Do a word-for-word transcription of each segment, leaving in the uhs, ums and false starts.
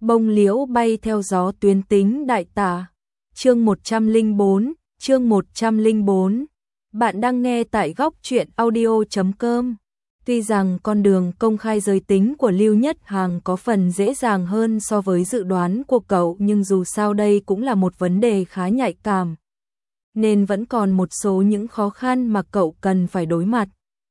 Bông liễu bay theo gió tuyến tính đại tả. Chương một trăm lẻ bốn, chương một trăm lẻ bốn. Bạn đang nghe tại góc truyện audio chấm com. Tuy rằng con đường công khai giới tính của Lưu Nhất Hằng có phần dễ dàng hơn so với dự đoán của cậu, nhưng dù sao đây cũng là một vấn đề khá nhạy cảm, nên vẫn còn một số những khó khăn mà cậu cần phải đối mặt.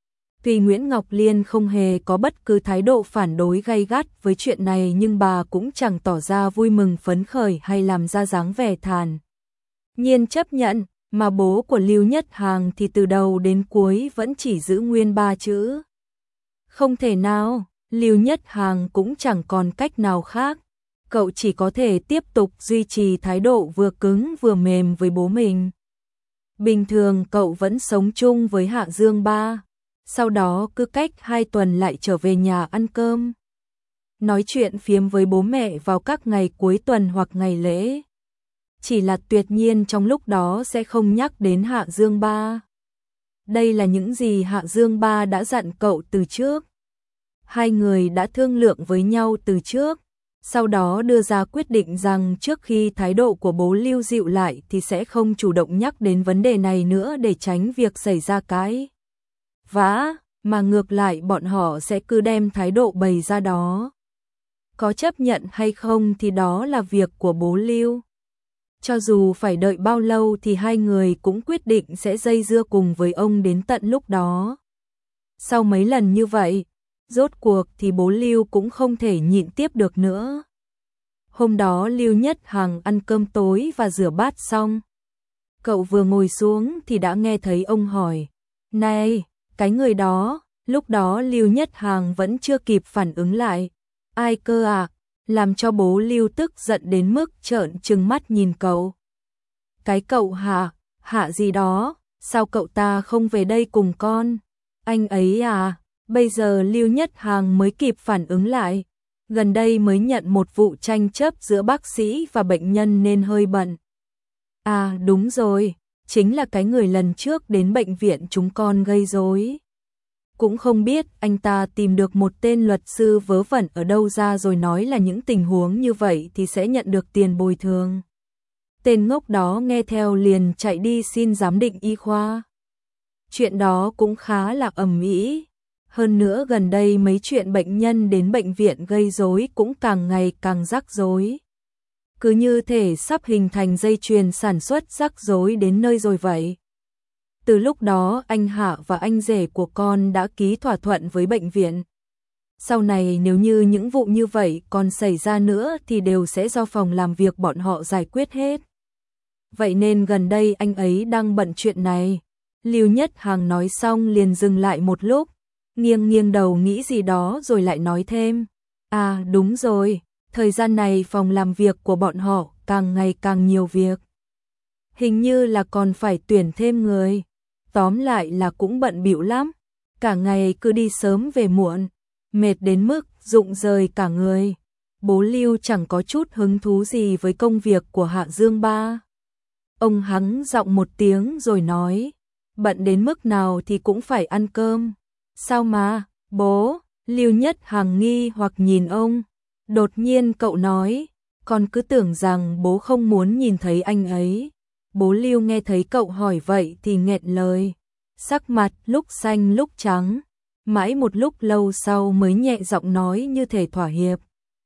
Tuy Nguyễn Ngọc Liên không hề có bất cứ thái độ phản đối gay gắt với chuyện này, nhưng bà cũng chẳng tỏ ra vui mừng phấn khởi hay làm ra dáng vẻ thản nhiên chấp nhận, mà bố của Lưu Nhất Hằng thì từ đầu đến cuối vẫn chỉ giữ nguyên ba chữ. Không thể nào, Lưu Nhất Hằng cũng chẳng còn cách nào khác. Cậu chỉ có thể tiếp tục duy trì thái độ vừa cứng vừa mềm với bố mình. Bình thường cậu vẫn sống chung với Hạ Dương ba, sau đó cứ cách hai tuần lại trở về nhà ăn cơm, nói chuyện phiếm với bố mẹ vào các ngày cuối tuần hoặc ngày lễ. Chỉ là tuyệt nhiên trong lúc đó sẽ không nhắc đến Hạ Dương ba. Đây là những gì Hạ Dương ba đã dặn cậu từ trước. Hai người đã thương lượng với nhau từ trước, sau đó đưa ra quyết định rằng trước khi thái độ của bố Lưu dịu lại thì sẽ không chủ động nhắc đến vấn đề này nữa để tránh việc xảy ra cái vã, mà ngược lại bọn họ sẽ cứ đem thái độ bày ra đó. Có chấp nhận hay không thì đó là việc của bố Lưu. Cho dù phải đợi bao lâu thì hai người cũng quyết định sẽ dây dưa cùng với ông đến tận lúc đó. Sau mấy lần như vậy, rốt cuộc thì bố Lưu cũng không thể nhịn tiếp được nữa. Hôm đó Lưu Nhất Hằng ăn cơm tối và rửa bát xong. Cậu vừa ngồi xuống thì đã nghe thấy ông hỏi: "Này, cái người đó." Lúc đó Lưu Nhất Hằng vẫn chưa kịp phản ứng lại. "Ai cơ à?" Làm cho bố Lưu tức giận đến mức trợn trừng mắt nhìn cậu. "Cái cậu Hạ, Hạ gì đó, sao cậu ta không về đây cùng con? Anh ấy à?" Bây giờ Lưu Nhất Hằng mới kịp phản ứng lại. Gần đây mới nhận một vụ tranh chấp giữa bác sĩ và bệnh nhân nên hơi bận. "À đúng rồi, chính là cái người lần trước đến bệnh viện chúng con gây rối. Cũng không biết anh ta tìm được một tên luật sư vớ vẩn ở đâu ra rồi nói là những tình huống như vậy thì sẽ nhận được tiền bồi thường." Tên ngốc đó nghe theo liền chạy đi xin giám định y khoa. Chuyện đó cũng khá là ầm ĩ. Hơn nữa gần đây mấy chuyện bệnh nhân đến bệnh viện gây rối cũng càng ngày càng rắc rối. Cứ như thể sắp hình thành dây chuyền sản xuất rắc rối đến nơi rồi vậy. Từ lúc đó anh Hạ và anh rể của con đã ký thỏa thuận với bệnh viện. Sau này nếu như những vụ như vậy còn xảy ra nữa thì đều sẽ do phòng làm việc bọn họ giải quyết hết. Vậy nên gần đây anh ấy đang bận chuyện này. Lưu Nhất Hằng nói xong liền dừng lại một lúc, nghiêng nghiêng đầu nghĩ gì đó rồi lại nói thêm: "À đúng rồi, thời gian này phòng làm việc của bọn họ càng ngày càng nhiều việc. Hình như là còn phải tuyển thêm người. Tóm lại là cũng bận bịu lắm, cả ngày cứ đi sớm về muộn, mệt đến mức rụng rời cả người." Bố Lưu chẳng có chút hứng thú gì với công việc của Hạ Dương ba. Ông hắng giọng một tiếng rồi nói: "Bận đến mức nào thì cũng phải ăn cơm." "Sao mà, bố?" Lưu Nhất Hằng nghi hoặc nhìn ông. Đột nhiên cậu nói: "Con cứ tưởng rằng bố không muốn nhìn thấy anh ấy." Bố Lưu nghe thấy cậu hỏi vậy thì nghẹn lời, sắc mặt lúc xanh lúc trắng, mãi một lúc lâu sau mới nhẹ giọng nói như thể thỏa hiệp: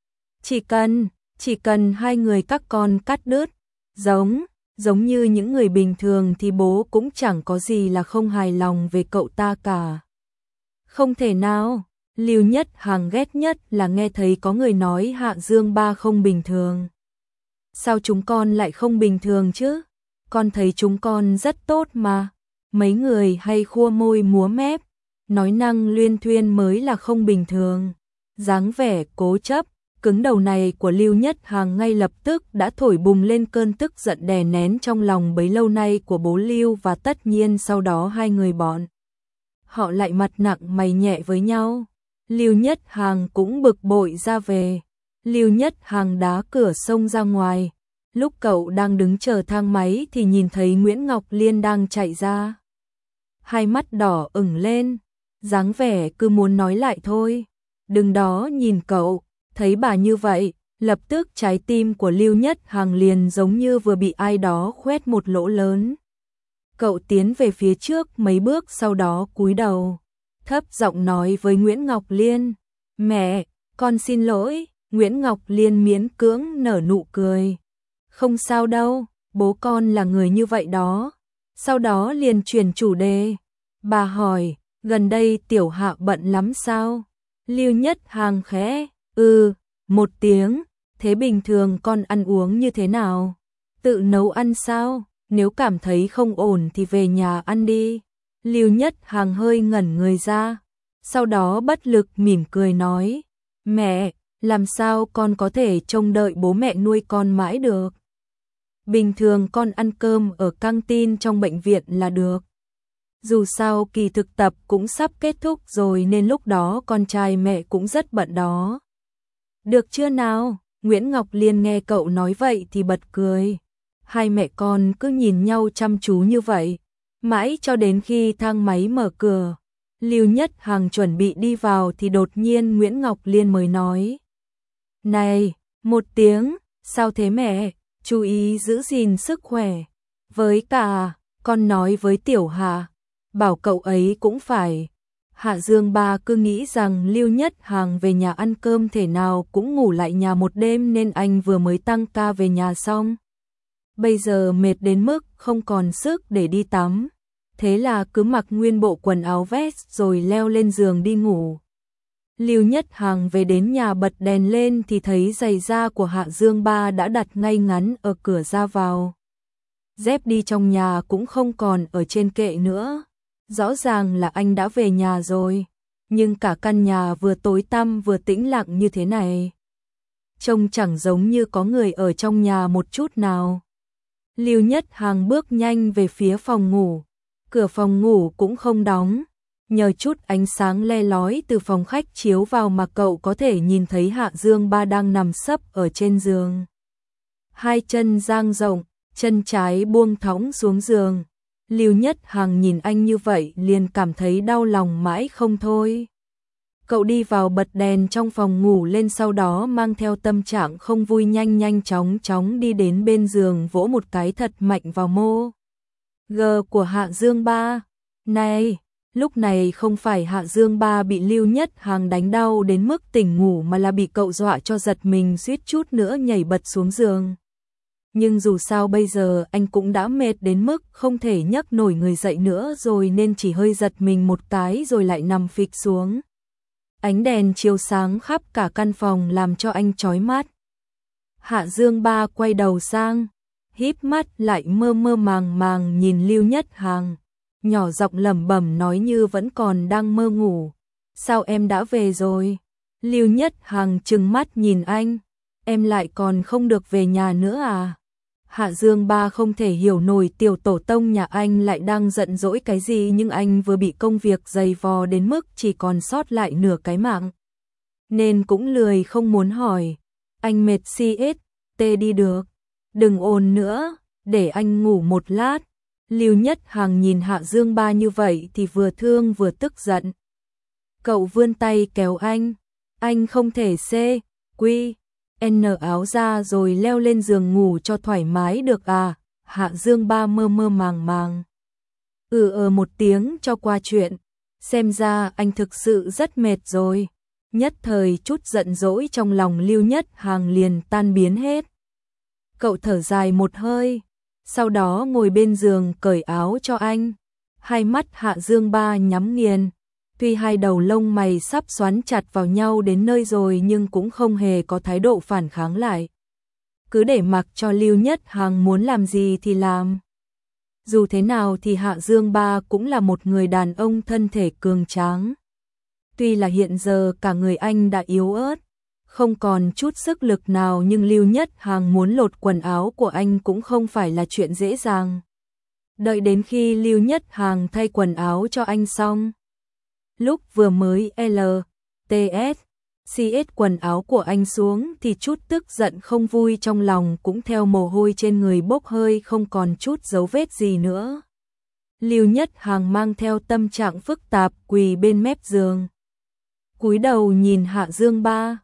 Chỉ cần, chỉ cần hai người các con cắt đứt, giống, giống như những người bình thường thì bố cũng chẳng có gì là không hài lòng về cậu ta cả." "Không thể nào." Lưu Nhất Hằng ghét nhất là nghe thấy có người nói Hạ Dương ba không bình thường. "Sao chúng con lại không bình thường chứ? Con thấy chúng con rất tốt mà." Mấy người hay khua môi múa mép, nói năng luyên thuyên mới là không bình thường. Dáng vẻ cố chấp, cứng đầu này của Lưu Nhất Hằng ngay lập tức đã thổi bùng lên cơn tức giận đè nén trong lòng bấy lâu nay của bố Lưu, và tất nhiên sau đó hai người bọn họ lại mặt nặng mày nhẹ với nhau. Lưu Nhất Hằng cũng bực bội ra về. Lưu Nhất Hằng đá cửa xông ra ngoài. Lúc cậu đang đứng chờ thang máy thì nhìn thấy Nguyễn Ngọc Liên đang chạy ra. Hai mắt đỏ ửng lên, dáng vẻ cứ muốn nói lại thôi. "Đừng đó nhìn cậu." Thấy bà như vậy, Lập tức trái tim của Lưu Nhất Hằng liền giống như vừa bị ai đó khoét một lỗ lớn. Cậu tiến về phía trước mấy bước, sau đó cúi đầu, thấp giọng nói với Nguyễn Ngọc Liên, "Mẹ, con xin lỗi." Nguyễn Ngọc Liên miễn cưỡng nở nụ cười. "Không sao đâu, bố con là người như vậy đó." Sau đó liền chuyển chủ đề. Bà hỏi, "Gần đây Tiểu Hạ bận lắm sao?" Lưu Nhất Hằng khẽ, "Ừ," một tiếng. "Thế bình thường con ăn uống như thế nào? Tự nấu ăn sao? Nếu cảm thấy không ổn thì về nhà ăn đi." Lưu Nhất Hằng hơi ngẩn người ra, sau đó bất lực mỉm cười nói, "Mẹ, làm sao con có thể trông đợi bố mẹ nuôi con mãi được? Bình thường con ăn cơm ở căng tin trong bệnh viện là được. Dù sao kỳ thực tập cũng sắp kết thúc rồi nên lúc đó con trai mẹ cũng rất bận đó." "Được chưa nào?" Nguyễn Ngọc Liên nghe cậu nói vậy thì bật cười. Hai mẹ con cứ nhìn nhau chăm chú như vậy, mãi cho đến khi thang máy mở cửa. Lưu Nhất Hằng chuẩn bị đi vào thì đột nhiên Nguyễn Ngọc Liên mới nói, "Này, một tiếng, sao thế mẹ, chú ý giữ gìn sức khỏe. Với cả, con nói với Tiểu Hạ, bảo cậu ấy cũng phải." Hạ Dương Ba cứ nghĩ rằng Lưu Nhất Hằng về nhà ăn cơm thể nào cũng ngủ lại nhà một đêm nên anh vừa mới tăng ca về nhà xong. Bây giờ mệt đến mức không còn sức để đi tắm. Thế là cứ mặc nguyên bộ quần áo vest rồi leo lên giường đi ngủ. Lưu Nhất Hằng về đến nhà bật đèn lên thì thấy giày da của Hạ Dương Ba đã đặt ngay ngắn ở cửa ra vào. Dép đi trong nhà cũng không còn ở trên kệ nữa. Rõ ràng là anh đã về nhà rồi, nhưng cả căn nhà vừa tối tăm vừa tĩnh lặng như thế này, trông chẳng giống như có người ở trong nhà một chút nào. Lưu Nhất Hằng bước nhanh về phía phòng ngủ, cửa phòng ngủ cũng không đóng, nhờ chút ánh sáng le lói từ phòng khách chiếu vào mà cậu có thể nhìn thấy Hạ Dương Ba đang nằm sấp ở trên giường. Hai chân dang rộng, chân trái buông thõng xuống giường. Lưu Nhất Hằng nhìn anh như vậy liền cảm thấy đau lòng mãi không thôi. Cậu đi vào bật đèn trong phòng ngủ lên, sau đó mang theo tâm trạng không vui nhanh nhanh chóng chóng đi đến bên giường vỗ một cái thật mạnh vào mô G của Hạ Dương Ba. Này, lúc này không phải Hạ Dương Ba bị Lưu Nhất Hằng đánh đau đến mức tỉnh ngủ mà là bị cậu dọa cho giật mình suýt chút nữa nhảy bật xuống giường. Nhưng dù sao bây giờ anh cũng đã mệt đến mức không thể nhấc nổi người dậy nữa rồi nên chỉ hơi giật mình một cái rồi lại nằm phịch xuống. Ánh đèn chiếu sáng khắp cả căn phòng làm cho anh chói mắt. Hạ Dương Ba quay đầu sang, híp mắt lại mơ mơ màng màng nhìn Lưu Nhất Hằng, nhỏ giọng lẩm bẩm nói như vẫn còn đang mơ ngủ, "Sao em đã về rồi?" Lưu Nhất Hằng trừng mắt nhìn anh, "Em lại còn không được về nhà nữa à?" Hạ Dương Ba không thể hiểu nổi tiểu tổ tông nhà anh lại đang giận dỗi cái gì, nhưng anh vừa bị công việc dày vò đến mức chỉ còn sót lại nửa cái mạng, nên cũng lười không muốn hỏi. "Anh mệt si ết, tê đi được. Đừng ồn nữa, để anh ngủ một lát." Lưu Nhất Hằng nhìn Hạ Dương Ba như vậy thì vừa thương vừa tức giận. Cậu vươn tay kéo anh, anh không thể xê, quy, N áo ra rồi leo lên giường ngủ cho thoải mái được à? Hạ Dương Ba mơ mơ màng màng. Ừ ờ một tiếng cho qua chuyện. Xem ra anh thực sự rất mệt rồi. Nhất thời chút giận dỗi trong lòng Lưu Nhất Hằng liền tan biến hết. Cậu thở dài một hơi, sau đó ngồi bên giường cởi áo cho anh. Hai mắt Hạ Dương Ba nhắm nghiền. Tuy hai đầu lông mày sắp xoắn chặt vào nhau đến nơi rồi nhưng cũng không hề có thái độ phản kháng lại. Cứ để mặc cho Lưu Nhất Hằng muốn làm gì thì làm. Dù thế nào thì Hạ Dương Ba cũng là một người đàn ông thân thể cường tráng. Tuy là hiện giờ cả người anh đã yếu ớt, không còn chút sức lực nào, nhưng Lưu Nhất Hằng muốn lột quần áo của anh cũng không phải là chuyện dễ dàng. Đợi đến khi Lưu Nhất Hằng thay quần áo cho anh xong, lúc vừa mới L, T S, C S quần áo của anh xuống thì chút tức giận không vui trong lòng cũng theo mồ hôi trên người bốc hơi không còn chút dấu vết gì nữa. Lưu Nhất Hằng mang theo tâm trạng phức tạp quỳ bên mép giường, cúi đầu nhìn Hạ Dương Ba,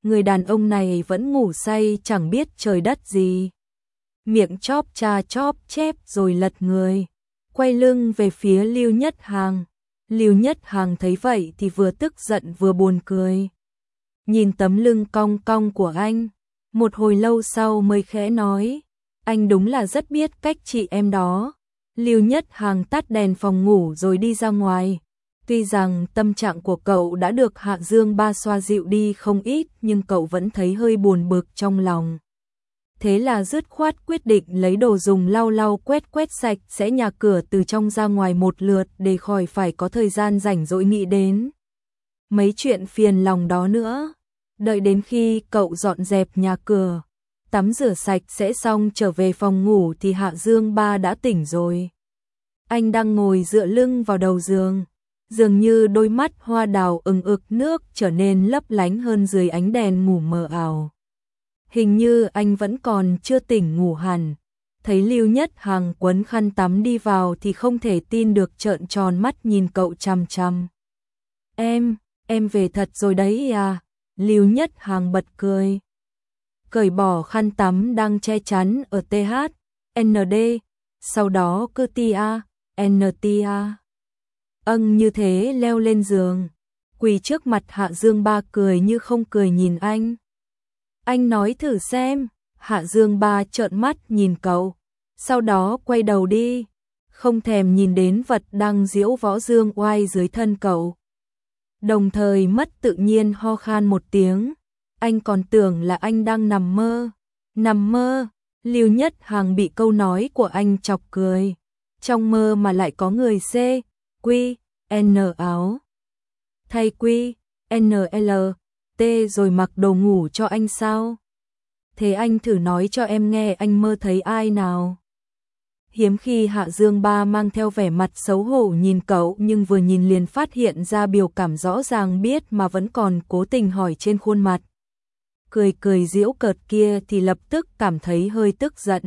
người đàn ông này vẫn ngủ say chẳng biết trời đất gì. Miệng chóp cha chóp chép rồi lật người, quay lưng về phía Lưu Nhất Hàng. Lưu Nhất Hàng thấy vậy thì vừa tức giận vừa buồn cười. Nhìn tấm lưng cong cong của anh, một hồi lâu sau mới khẽ nói, anh đúng là rất biết cách chị em đó. Lưu Nhất Hàng tắt đèn phòng ngủ rồi đi ra ngoài. Tuy rằng tâm trạng của cậu đã được Hạ Dương Ba xoa dịu đi không ít, nhưng cậu vẫn thấy hơi buồn bực trong lòng. Thế là dứt khoát quyết định lấy đồ dùng lau lau quét quét sạch sẽ nhà cửa từ trong ra ngoài một lượt để khỏi phải có thời gian rảnh rỗi nghĩ đến mấy chuyện phiền lòng đó nữa. Đợi đến khi cậu dọn dẹp nhà cửa, tắm rửa sạch sẽ xong trở về phòng ngủ thì Hạ Dương Ba đã tỉnh rồi. Anh đang ngồi dựa lưng vào đầu giường, dường như đôi mắt hoa đào ửng ực nước trở nên lấp lánh hơn dưới ánh đèn ngủ mờ ảo. Hình như anh vẫn còn chưa tỉnh ngủ hẳn. Thấy Lưu Nhất Hàng quấn khăn tắm đi vào thì không thể tin được, trợn tròn mắt nhìn cậu chằm chằm. Em, em về thật rồi đấy à? Lưu Nhất Hàng bật cười. Cởi bỏ khăn tắm đang che chắn ở tê hát, en đê, sau đó cứ tia, en tia. Âng như thế leo lên giường, quỳ trước mặt Hạ Dương Ba cười như không cười nhìn anh. Anh nói thử xem. Hạ Dương Ba trợn mắt nhìn cậu, sau đó quay đầu đi, không thèm nhìn đến vật đang diễu võ dương oai dưới thân cậu. Đồng thời mất tự nhiên ho khan một tiếng. Anh còn tưởng là anh đang nằm mơ. Nằm mơ? Lưu Nhất Hàng bị câu nói của anh chọc cười. Trong mơ mà lại có người C, Q, N áo thay Q, N L, T rồi mặc đồ ngủ cho anh sao? Thế anh thử nói cho em nghe anh mơ thấy ai nào? Hiếm khi Hạ Dương Ba mang theo vẻ mặt xấu hổ nhìn cậu, nhưng vừa nhìn liền phát hiện ra biểu cảm rõ ràng biết mà vẫn còn cố tình hỏi trên khuôn mặt. Cười cười giễu cợt kia thì lập tức cảm thấy hơi tức giận.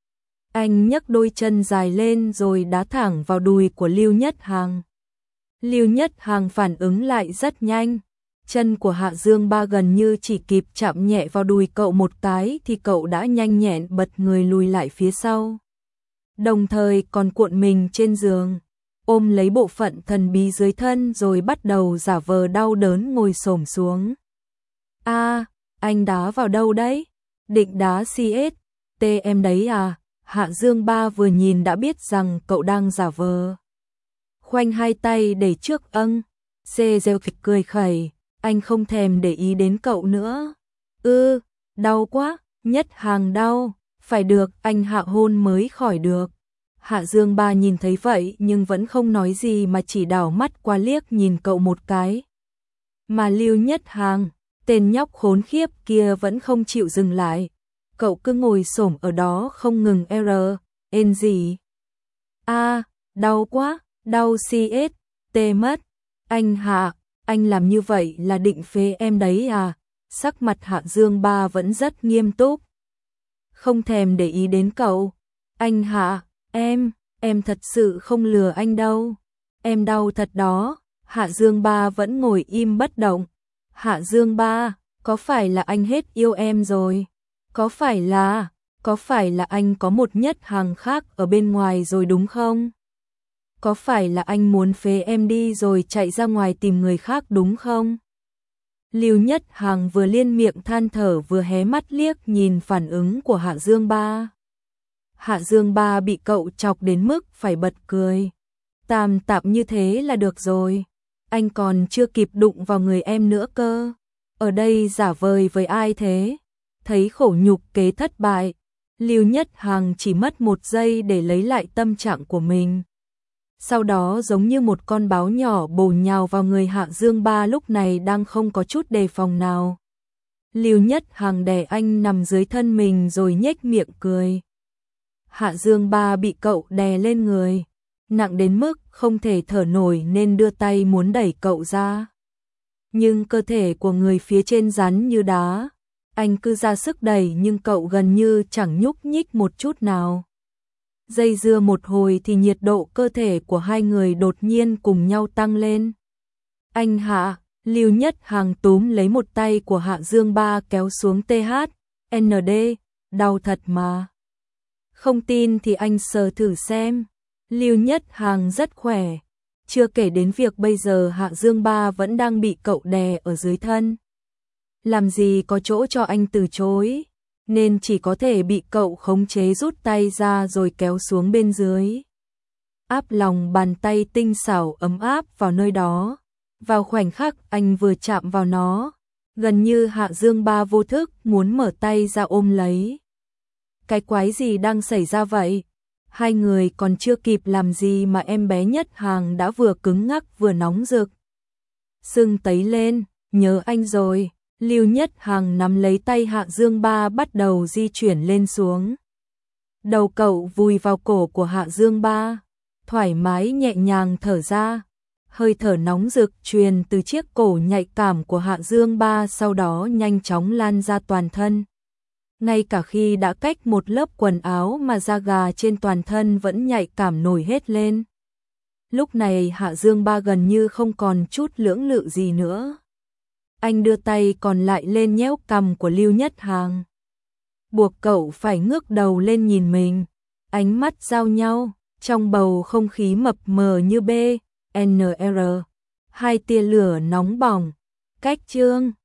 Anh nhấc đôi chân dài lên rồi đá thẳng vào đùi của Lưu Nhất Hàng. Lưu Nhất Hàng phản ứng lại rất nhanh. Chân của Hạ Dương Ba gần như chỉ kịp chạm nhẹ vào đùi cậu một cái thì cậu đã nhanh nhẹn bật người lùi lại phía sau. Đồng thời còn cuộn mình trên giường, ôm lấy bộ phận thần bí dưới thân rồi bắt đầu giả vờ đau đớn ngồi xổm xuống. A, à, anh đá vào đâu đấy? Định đá xê ét tê em đấy à? Hạ Dương Ba vừa nhìn đã biết rằng cậu đang giả vờ. Khoanh hai tay để trước âng, xê rêu kịch cười khẩy, anh không thèm để ý đến cậu nữa. Ư, ừ, đau quá, Nhất Hàng đau, phải được, anh hạ hôn mới khỏi được. Hạ Dương Ba nhìn thấy vậy nhưng vẫn không nói gì mà chỉ đảo mắt qua liếc nhìn cậu một cái. Mà Lưu Nhất Hàng, tên nhóc khốn khiếp kia vẫn không chịu dừng lại. Cậu cứ ngồi xổm ở đó không ngừng R, N gì. A, à, đau quá, đau xê ét tê mất. Anh Hạ, anh làm như vậy là định phế em đấy à? Sắc mặt Hạ Dương Ba vẫn rất nghiêm túc. Không thèm để ý đến cậu. Anh Hạ, em, em thật sự không lừa anh đâu. Em đau thật đó. Hạ Dương Ba vẫn ngồi im bất động. Hạ Dương Ba, có phải là anh hết yêu em rồi? Có phải là, có phải là anh có một Nhất Hàng khác ở bên ngoài rồi đúng không? Có phải là anh muốn phế em đi rồi chạy ra ngoài tìm người khác đúng không? Lưu Nhất Hàng vừa liên miệng than thở vừa hé mắt liếc nhìn phản ứng của Hạ Dương Ba. Hạ Dương Ba bị cậu chọc đến mức phải bật cười. Tạm tạm như thế là được rồi. Anh còn chưa kịp đụng vào người em nữa cơ. Ở đây giả vời với ai thế? Thấy khổ nhục kế thất bại, Lưu Nhất Hàng chỉ mất một giây để lấy lại tâm trạng của mình. Sau đó giống như một con báo nhỏ bổ nhào vào người Hạ Dương Ba lúc này đang không có chút đề phòng nào. Lưu Nhất Hàng đè anh nằm dưới thân mình rồi nhếch miệng cười. Hạ Dương Ba bị cậu đè lên người, nặng đến mức không thể thở nổi nên đưa tay muốn đẩy cậu ra. Nhưng cơ thể của người phía trên rắn như đá, anh cứ ra sức đẩy nhưng cậu gần như chẳng nhúc nhích một chút nào. Dây dưa một hồi thì nhiệt độ cơ thể của hai người đột nhiên cùng nhau tăng lên. Anh Hạ, Lưu Nhất Hàng túm lấy một tay của Hạ Dương Ba kéo xuống tê hát en đê, đau thật mà. Không tin thì anh sờ thử xem. Lưu Nhất Hàng rất khỏe, chưa kể đến việc bây giờ Hạ Dương Ba vẫn đang bị cậu đè ở dưới thân. Làm gì có chỗ cho anh từ chối, nên chỉ có thể bị cậu khống chế rút tay ra rồi kéo xuống bên dưới. Áp lòng bàn tay tinh xảo ấm áp vào nơi đó. Vào khoảnh khắc anh vừa chạm vào nó, gần như Hạ Dương Ba vô thức muốn mở tay ra ôm lấy. Cái quái gì đang xảy ra vậy? Hai người còn chưa kịp làm gì mà em bé Nhất Hàng đã vừa cứng ngắc vừa nóng rực. Sưng tấy lên, nhớ anh rồi. Lưu Nhất Hàng nắm lấy tay Hạ Dương Ba bắt đầu di chuyển lên xuống. Đầu cậu vùi vào cổ của Hạ Dương Ba, thoải mái nhẹ nhàng thở ra. Hơi thở nóng rực truyền từ chiếc cổ nhạy cảm của Hạ Dương Ba sau đó nhanh chóng lan ra toàn thân. Ngay cả khi đã cách một lớp quần áo mà da gà trên toàn thân vẫn nhạy cảm nổi hết lên. Lúc này Hạ Dương Ba gần như không còn chút lưỡng lự gì nữa. Anh đưa tay còn lại lên nhéo cằm của Lưu Nhất Hàng, buộc cậu phải ngước đầu lên nhìn mình. Ánh mắt giao nhau, trong bầu không khí mập mờ như B, N R, hai tia lửa nóng bỏng. Cách chương